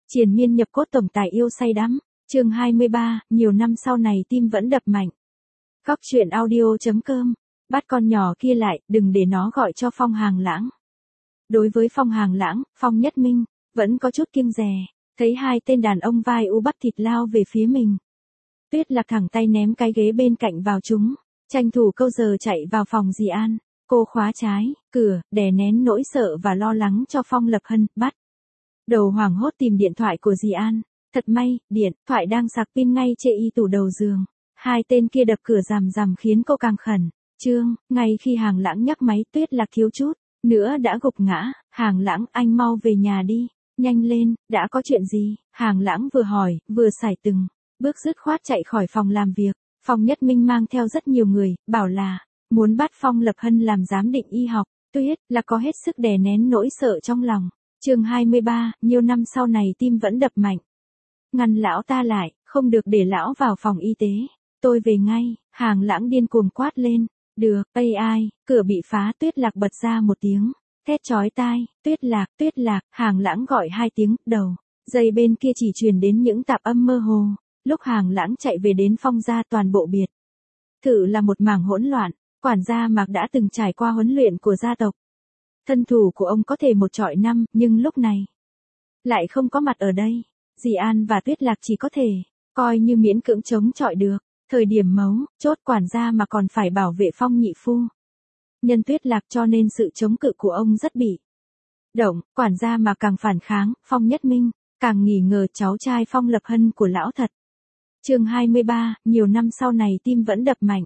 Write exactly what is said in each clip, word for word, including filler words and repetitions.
Triền miên nhập cốt tổng tài yêu say đắm. Chương hai mươi ba, nhiều năm sau này tim vẫn đập mạnh. Góc truyện audio.com. Bắt con nhỏ kia lại, đừng để nó gọi cho Phong Hàng Lãng. Đối với Phong Hàng Lãng, Phong Nhất Minh vẫn có chút kiêng dè, thấy hai tên đàn ông vai u bắp thịt lao về phía mình. Tuyết Lạc thẳng tay ném cái ghế bên cạnh vào chúng, tranh thủ câu giờ chạy vào phòng dì An. Cô khóa trái cửa, đè nén nỗi sợ và lo lắng cho Phong Lập Hân. Bắt đầu hoảng hốt tìm điện thoại của dì An. Thật may, điện thoại đang sạc pin ngay trên y tủ đầu giường. Hai tên kia đập cửa rằm rằm khiến cô càng khẩn trương. Ngay khi Hàng Lãng nhấc máy, Tuyết Lạc thiếu chút nữa đã gục ngã. Hàng Lãng, anh mau về nhà đi, nhanh lên, đã có chuyện gì? Hàng Lãng vừa hỏi, vừa sải từng bước dứt khoát chạy khỏi phòng làm việc. Phong Nhất Minh mang theo rất nhiều người, bảo là muốn bắt Phong Lập Hân làm giám định y học. Tuyết Lạc có hết sức đè nén nỗi sợ trong lòng. Chương hai mươi ba, nhiều năm sau này tim vẫn đập mạnh. Ngăn lão ta lại, không được để lão vào phòng y tế. Tôi về ngay. Hàng Lãng điên cuồng quát lên. Được, ây ai, cửa bị phá. Tuyết Lạc bật ra một tiếng thét chói tai. Tuyết Lạc, Tuyết Lạc. Hàng Lãng gọi hai tiếng, đầu dây bên kia chỉ truyền đến những tạp âm mơ hồ. Lúc Hàng Lãng chạy về đến Phong gia, toàn bộ biệt thự là một mảng hỗn loạn. Quản gia Mạc đã từng trải qua huấn luyện của gia tộc. Thân thủ của ông có thể một trọi năm, nhưng lúc này lại không có mặt ở đây. Dì An và Tuyết Lạc chỉ có thể coi như miễn cưỡng chống chọi được. Thời điểm mấu chốt, quản gia mà còn phải bảo vệ Phong nhị phu nhân Tuyết Lạc, cho nên sự chống cự của ông rất bị động. Quản gia mà càng phản kháng, Phong Nhất Minh càng nghi ngờ cháu trai Phong Lập Hân của lão thật. Chương hai mươi ba, nhiều năm sau này tim vẫn đập mạnh.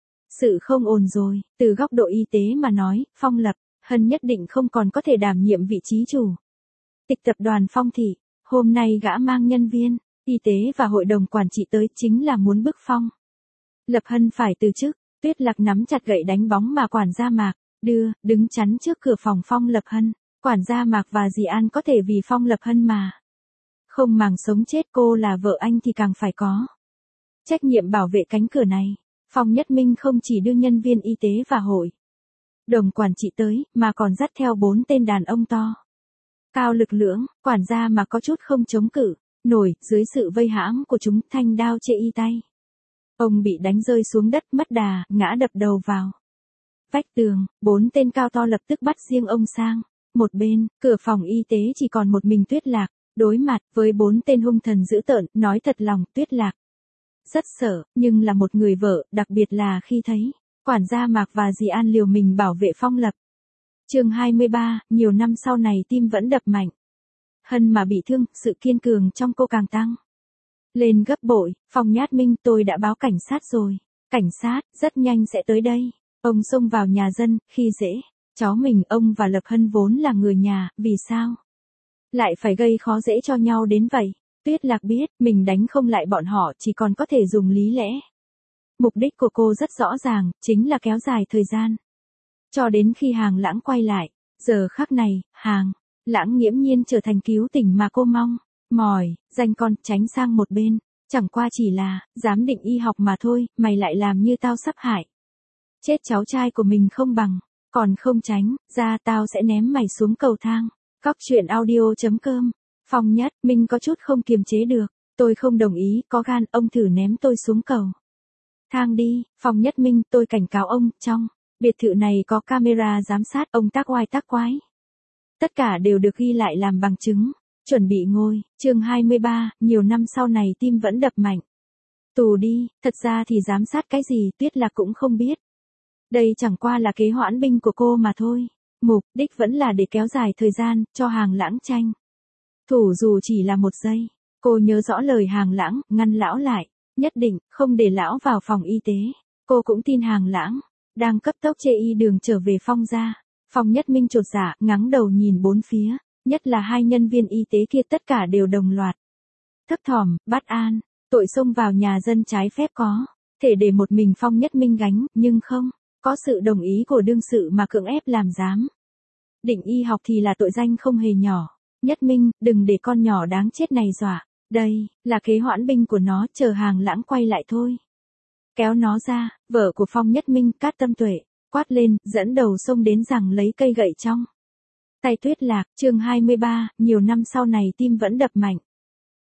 Sự không ổn rồi. Từ góc độ y tế mà nói, Phong Lập Hân nhất định không còn có thể đảm nhiệm vị trí chủ tịch tập đoàn Phong thị. Hôm nay gã mang nhân viên y tế và hội đồng quản trị tới, chính là muốn bức Phong Lập Hân phải từ chức. Tuyết Lạc nắm chặt gậy đánh bóng mà quản gia Mạc đưa, đứng chắn trước cửa phòng Phong Lập Hân. Quản gia Mạc và dì An có thể vì Phong Lập Hân mà không màng sống chết, cô là vợ anh thì càng phải có trách nhiệm bảo vệ cánh cửa này. Phong Nhất Minh không chỉ đưa nhân viên y tế và hội đồng quản trị tới, mà còn dắt theo bốn tên đàn ông to cao lực lưỡng. Quản gia mà có chút không chống cự nổi dưới sự vây hãm của chúng, thanh đao chê y tay. Ông bị đánh rơi xuống đất mất đà, ngã đập đầu vào vách tường. Bốn tên cao to lập tức bắt riêng ông sang một bên. Cửa phòng y tế chỉ còn một mình Tuyết Lạc, đối mặt với bốn tên hung thần dữ tợn. Nói thật lòng, Tuyết Lạc rất sợ, nhưng là một người vợ, đặc biệt là khi thấy quản gia Mạc và dì An liều mình bảo vệ Phong Lập. Chương hai mươi ba, nhiều năm sau này tim vẫn đập mạnh. Hân mà bị thương, sự kiên cường trong cô càng tăng lên gấp bội. Phong Nhất Minh, tôi đã báo cảnh sát rồi. Cảnh sát rất nhanh sẽ tới đây. Ông xông vào nhà dân, khi dễ cháu mình. Ông và Lập Hân vốn là người nhà, vì sao lại phải gây khó dễ cho nhau đến vậy? Tuyết Lạc biết mình đánh không lại bọn họ, chỉ còn có thể dùng lý lẽ. Mục đích của cô rất rõ ràng, chính là kéo dài thời gian cho đến khi Hàng Lãng quay lại. Giờ khắc này, Hàng Lãng nghiễm nhiên trở thành cứu tình mà cô mong mỏi. Danh con, tránh sang một bên. Chẳng qua chỉ là giám định y học mà thôi, mày lại làm như tao sắp hại chết cháu trai của mình không bằng. Còn không tránh ra, tao sẽ ném mày xuống cầu thang. Góc truyện audio.com. Phong Nhất Minh có chút không kiềm chế được. Tôi không đồng ý, có gan ông thử ném tôi xuống cầu thang đi. Phong Nhất Minh, tôi cảnh cáo ông, trong biệt thự này có camera giám sát. Ông tác oai tác quái, tất cả đều được ghi lại làm bằng chứng. Chuẩn bị ngồi. Chương hai mươi ba, nhiều năm sau này tim vẫn đập mạnh. Tù đi. Thật ra thì giám sát cái gì, Tuyết Lạc cũng không biết. Đây chẳng qua là kế hoãn binh của cô mà thôi. Mục đích vẫn là để kéo dài thời gian cho Hàng Lãng tranh thủ dù chỉ là một giây. Cô nhớ rõ lời Hàng Lãng, ngăn lão lại, nhất định không để lão vào phòng y tế. Cô cũng tin Hàng Lãng đang cấp tốc chê y đường trở về Phong gia. Phong Nhất Minh chột dạ, ngáng đầu nhìn bốn phía, nhất là hai nhân viên y tế kia, tất cả đều đồng loạt thấp thỏm, bất an. Tội xông vào nhà dân trái phép có thể để một mình Phong Nhất Minh gánh, nhưng không có sự đồng ý của đương sự mà cưỡng ép làm giám định y học thì là tội danh không hề nhỏ. Nhất Minh, đừng để con nhỏ đáng chết này dọa. Đây là kế hoãn binh của nó, chờ Hàng Lãng quay lại thôi. Kéo nó ra. Vợ của Phong Nhất Minh, Cát Tâm Tuệ quát lên, dẫn đầu xông đến rằng lấy cây gậy trong tay Tuyết Lạc. Chương hai mươi ba, nhiều năm sau này tim vẫn đập mạnh.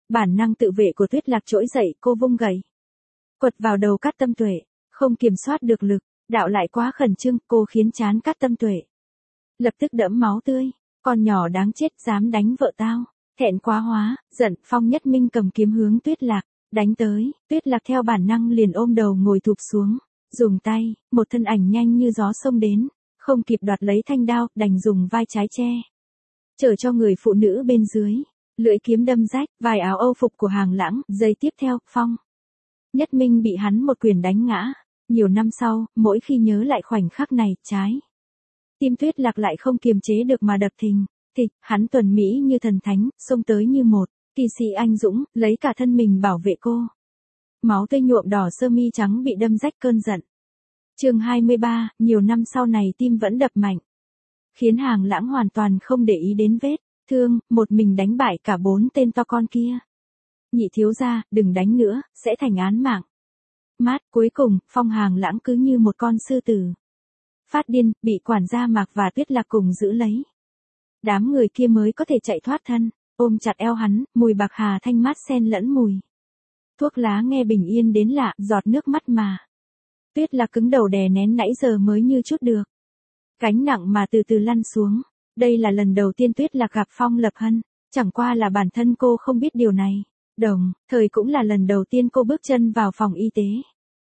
Bản năng tự vệ của Tuyết Lạc trỗi dậy, cô vung gậy. Quật vào đầu Cát Tâm Tuệ, không kiểm soát được lực, đạo lại quá khẩn trương, cô khiến trán Cát Tâm Tuệ lập tức đẫm máu tươi. Con nhỏ đáng chết dám đánh vợ tao. Thẹn quá hóa, giận, Phong Nhất Minh cầm kiếm hướng Tuyết Lạc, đánh tới. Tuyết Lạc theo bản năng liền ôm đầu ngồi thụp xuống, dùng tay, một thân ảnh nhanh như gió xông đến, không kịp đoạt lấy thanh đao, đành dùng vai trái che chở cho người phụ nữ bên dưới. Lưỡi kiếm đâm rách vài áo âu phục của Hàng Lãng. Giây tiếp theo, Phong Nhất Minh bị hắn một quyền đánh ngã. Nhiều năm sau, mỗi khi nhớ lại khoảnh khắc này, trái tim Tuyết Lạc lại không kiềm chế được mà đập thình thịch. Hắn tuần mỹ như thần thánh, xông tới như một kỳ sĩ anh dũng, lấy cả thân mình bảo vệ cô. Máu tươi nhuộm đỏ sơ mi trắng bị đâm rách cơn giận. Chương hai mươi ba, nhiều năm sau này tim vẫn đập mạnh. Khiến Hàng Lãng hoàn toàn không để ý đến vết thương, một mình đánh bại cả bốn tên to con kia. Nhị thiếu gia, đừng đánh nữa, sẽ thành án mạng. Mát, cuối cùng, Phong Hàng Lãng cứ như một con sư tử phát điên, bị quản gia Mạc và Tuyết Lạc cùng giữ lấy. Đám người kia mới có thể chạy thoát thân, ôm chặt eo hắn, mùi bạc hà thanh mát xen lẫn mùi thuốc lá nghe bình yên đến lạ, giọt nước mắt mà Tuyết Lạc cứng đầu đè nén nãy giờ mới như chút được gánh nặng mà từ từ lăn xuống. Đây là lần đầu tiên Tuyết Lạc gặp Phong Lập Hân, chẳng qua là bản thân cô không biết điều này. Đồng thời cũng là lần đầu tiên cô bước chân vào phòng y tế.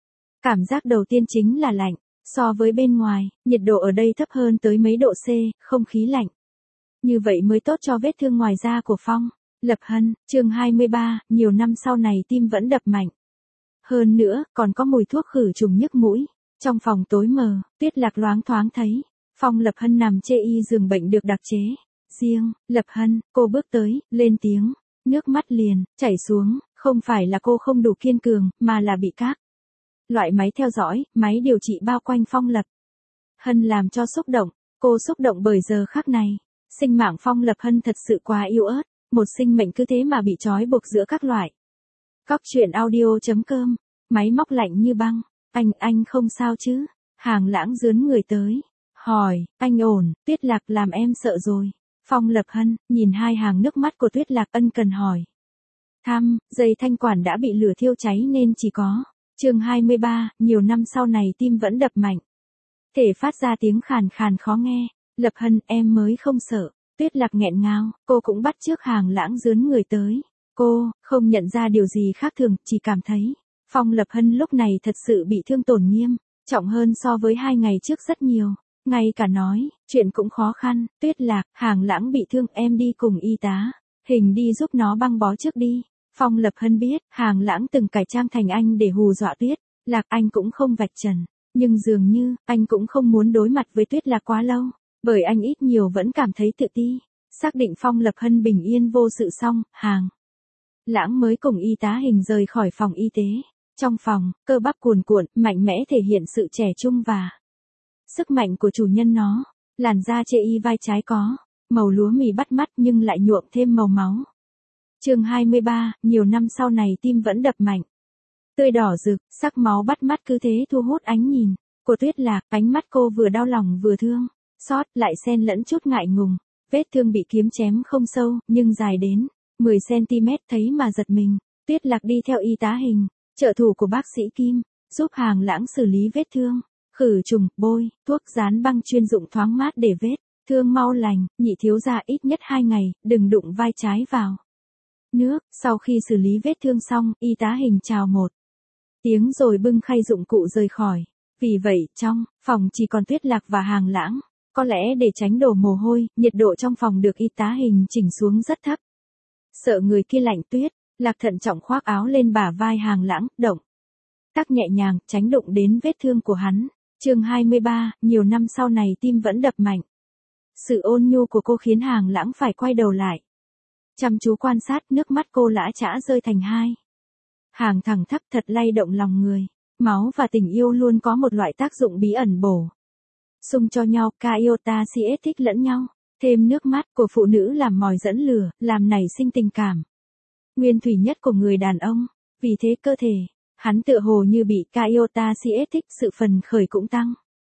Cảm giác đầu tiên chính là lạnh, so với bên ngoài, nhiệt độ ở đây thấp hơn tới mấy độ C, không khí lạnh. Như vậy mới tốt cho vết thương ngoài da của Phong Lập Hân. Chương hai mươi ba, nhiều năm sau này tim vẫn đập mạnh. Hơn nữa, còn có mùi thuốc khử trùng nhức mũi. Trong phòng tối mờ, Tuyết Lạc loáng thoáng thấy Phong Lập Hân nằm chê y giường bệnh được đặc chế riêng. Lập Hân, cô bước tới, lên tiếng, nước mắt liền chảy xuống. Không phải là cô không đủ kiên cường, mà là bị các loại máy theo dõi, máy điều trị bao quanh Phong Lập Hân làm cho xúc động. Cô xúc động bởi giờ khắc này, sinh mạng Phong Lập Hân thật sự quá yếu ớt, một sinh mệnh cứ thế mà bị trói buộc giữa các loại. Cóc truyện audio.com, máy móc lạnh như băng. Anh, anh không sao chứ? Hàng Lãng dướn người tới, hỏi, anh ổn? Tuyết Lạc, làm em sợ rồi. Phong Lập Hân, nhìn hai hàng nước mắt của Tuyết Lạc ân cần hỏi. Thăm, dây thanh quản đã bị lửa thiêu cháy nên chỉ có. Chương hai mươi ba, nhiều năm sau này tim vẫn đập mạnh. Thể phát ra tiếng khàn khàn khó nghe. Lập Hân, em mới không sợ. Tuyết Lạc nghẹn ngào, cô cũng bắt chước Hàng Lãng dướn người tới. Cô, không nhận ra điều gì khác thường, chỉ cảm thấy Phong Lập Hân lúc này thật sự bị thương tổn nghiêm, trọng hơn so với hai ngày trước rất nhiều. Ngay cả nói, chuyện cũng khó khăn. Tuyết Lạc, Hàng Lãng bị thương, em đi cùng y tá Hình đi giúp nó băng bó trước đi. Phong Lập Hân biết, Hàng Lãng từng cải trang thành anh để hù dọa Tuyết Lạc, anh cũng không vạch trần. Nhưng dường như, anh cũng không muốn đối mặt với Tuyết Lạc quá lâu, bởi anh ít nhiều vẫn cảm thấy tự ti. Xác định Phong Lập Hân bình yên vô sự xong, Hàng Lãng mới cùng y tá Hình rời khỏi phòng y tế. Trong phòng, cơ bắp cuồn cuộn, mạnh mẽ thể hiện sự trẻ trung và sức mạnh của chủ nhân nó. Làn da chê y vai trái có màu lúa mì bắt mắt nhưng lại nhuộm thêm màu máu. Chương hai mươi ba, nhiều năm sau này tim vẫn đập mạnh. Tươi đỏ rực, sắc máu bắt mắt cứ thế thu hút ánh nhìn của Tuyết Lạc. Ánh mắt cô vừa đau lòng vừa thương xót, lại xen lẫn chút ngại ngùng. Vết thương bị kiếm chém không sâu, nhưng dài đến mười xăng ti mét, thấy mà giật mình. Tuyết Lạc đi theo y tá Hình, trợ thủ của bác sĩ Kim, giúp Hàng Lãng xử lý vết thương, khử trùng, bôi thuốc dán băng chuyên dụng thoáng mát để vết thương mau lành. Nhị thiếu gia ít nhất hai ngày, đừng đụng vai trái vào nước. Sau khi xử lý vết thương xong, y tá Hình chào một tiếng rồi bưng khay dụng cụ rời khỏi. Vì vậy, trong phòng chỉ còn Tuyết Lạc và Hàng Lãng. Có lẽ để tránh đổ mồ hôi, nhiệt độ trong phòng được y tá Hình chỉnh xuống rất thấp. Sợ người kia lạnh, Tuyết Lạc thận trọng khoác áo lên bả vai Hàng Lãng, động tác nhẹ nhàng, tránh đụng đến vết thương của hắn. Chương hai mươi ba, nhiều năm sau này tim vẫn đập mạnh. Sự ôn nhu của cô khiến Hàng Lãng phải quay đầu lại, chăm chú quan sát. Nước mắt cô lã chã rơi thành hai hàng thẳng thấp, thật lay động lòng người. Máu và tình yêu luôn có một loại tác dụng bí ẩn bổ sung cho nhau. Kaiota siết thích lẫn nhau. Thêm nước mắt của phụ nữ làm mồi dẫn lửa, làm nảy sinh tình cảm nguyên thủy nhất của người đàn ông. Vì thế cơ thể hắn tựa hồ như bị Kaiota siết thích, sự phần khởi cũng tăng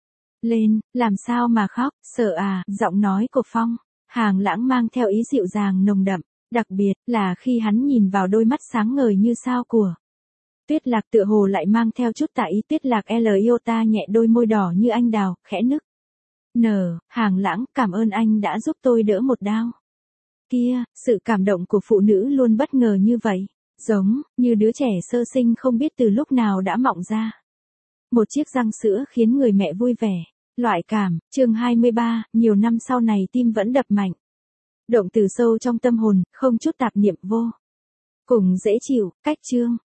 lên. Làm sao mà khóc, sợ à? Giọng nói của Phong Hàng Lãng mang theo ý dịu dàng nồng đậm. Đặc biệt là khi hắn nhìn vào đôi mắt sáng ngời như sao của Tuyết Lạc, tựa hồ lại mang theo chút tà ý. Tuyết Lạc L yêu ta nhẹ đôi môi đỏ như anh đào, khẽ nức nở, Hàng Lãng, cảm ơn anh đã giúp tôi đỡ một đao. Kia, sự cảm động của phụ nữ luôn bất ngờ như vậy, giống như đứa trẻ sơ sinh không biết từ lúc nào đã mọng ra một chiếc răng sữa khiến người mẹ vui vẻ. Loại cảm, chương hai mươi ba, nhiều năm sau này tim vẫn đập mạnh. Động từ sâu trong tâm hồn, không chút tạp niệm vô cùng dễ chịu, cách chương